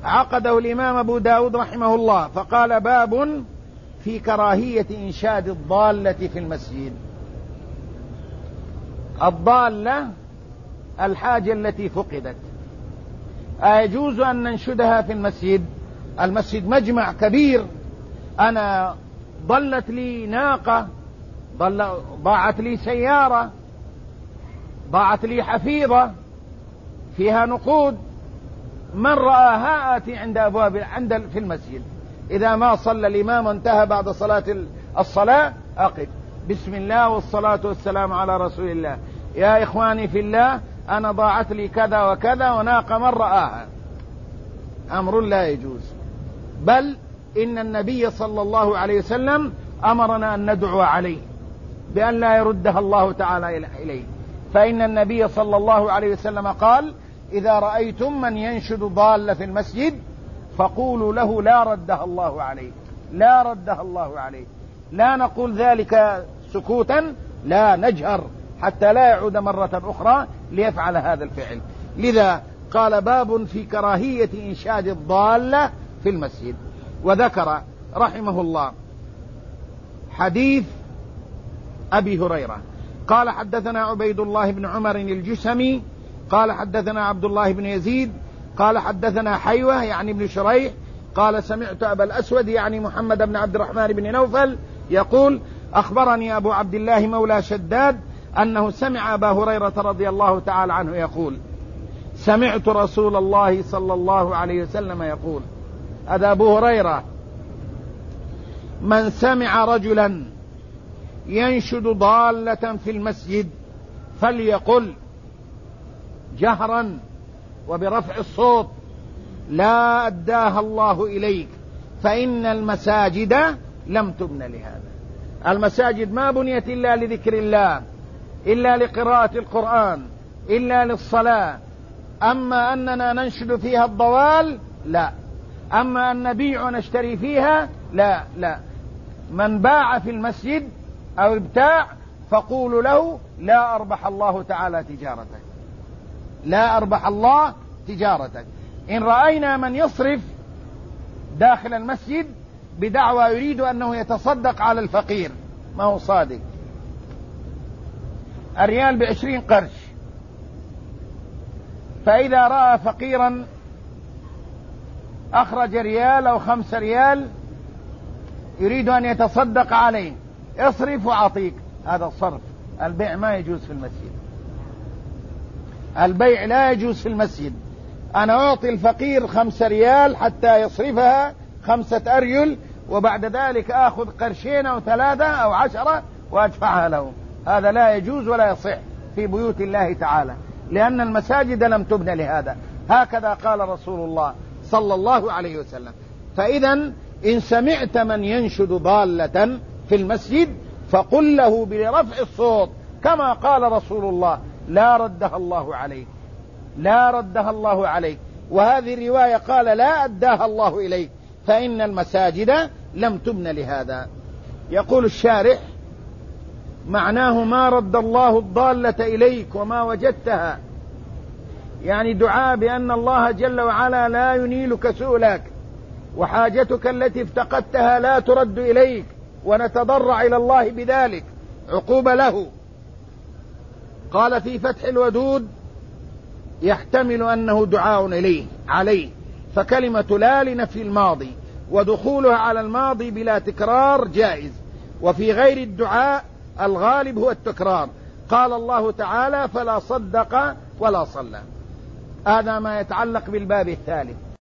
عقده الإمام أبو داود رحمه الله، فقال: باب في كراهية إنشاد الضالة في المسجد. الضالة الحاجة التي فقدت، أيجوز أن ننشدها في المسجد؟ المسجد مجمع كبير، أنا ضلت لي ناقة، ضاعت لي سيارة، ضاعت لي حفيظة فيها نقود، من رآها آتي عند أبواب في المسجد. إذا ما صلى الإمام وانتهى بعد صلاة الصلاة أقف: بسم الله والصلاة والسلام على رسول الله، يا إخواني في الله، أنا ضاعت لي كذا وكذا وناقة، من رآها. أمر لا يجوز، بل إن النبي صلى الله عليه وسلم أمرنا أن ندعو عليه بأن لا يردها الله تعالى إليه، فإن النبي صلى الله عليه وسلم قال: إذا رأيتم من ينشد ضالة في المسجد فقولوا له لا ردها الله عليه، لا ردها الله عليه. لا نقول ذلك سكوتا، لا نجهر حتى لا يعود مرة أخرى ليفعل هذا الفعل. لذا قال: باب في كراهية إنشاد الضالة في المسجد. وذكر رحمه الله حديث أبي هريرة قال: حدثنا عبيد الله بن عمر الجسمي قال: حدثنا عبد الله بن يزيد قال: حدثنا حيوة يعني بن شريح قال: سمعت أبا الأسود يعني محمد بن عبد الرحمن بن نوفل يقول: أخبرني أبو عبد الله مولى شداد أنه سمع أبا هريرة رضي الله تعالى عنه يقول: سمعت رسول الله صلى الله عليه وسلم يقول. هذا أبو هريرة: من سمع رجلا ينشد ضالة في المسجد فليقل جهرا وبرفع الصوت: لا أداها الله إليك، فإن المساجد لم تبن لهذا. المساجد ما بنيت إلا لذكر الله، إلا لقراءة القرآن، إلا للصلاة. أما أننا ننشد فيها الضوال لا، أما أن نبيع ونشتري فيها لا لا. من باع في المسجد أو ابتاع فقولوا له: لا أربح الله تعالى تجارتك، لا أربح الله تجارتك. إن رأينا من يصرف داخل المسجد بدعوى يريد أنه يتصدق على الفقير، ما هو صادق، الريال ب20 قرش، فإذا رأى فقيرا أخرج ريال أو 5 ريال يريد أن يتصدق عليه: اصرف وعطيك. هذا الصرف، البيع ما يجوز في المسجد، البيع لا يجوز في المسجد. أنا أعطي الفقير 5 ريال حتى يصرفها 5 أريل، وبعد ذلك آخذ 2 أو 3 أو 10 وأدفعها له. هذا لا يجوز ولا يصح في بيوت الله تعالى، لأن المساجد لم تبن لهذا. هكذا قال رسول الله صلى الله عليه وسلم. فإذا إن سمعت من ينشد ضالة في المسجد فقل له برفع الصوت كما قال رسول الله: لا ردها الله عليك، لا ردها الله عليك. وهذه الرواية قال: لا أداها الله إليك، فإن المساجد لم تبن لهذا. يقول الشارح: معناه ما رد الله الضالة إليك وما وجدتها، يعني دعاء بأن الله جل وعلا لا ينيلك سؤلك، وحاجتك التي افتقدتها لا ترد إليك، ونتضرع إلى الله بذلك عقوبة له. قال في فتح الودود: يحتمل أنه دعاء عليه، فكلمة لا لنفي الماضي، ودخولها على الماضي بلا تكرار جائز، وفي غير الدعاء الغالب هو التكرار. قال الله تعالى: فلا صدق ولا صلى. هذا ما يتعلق بالباب الثالث.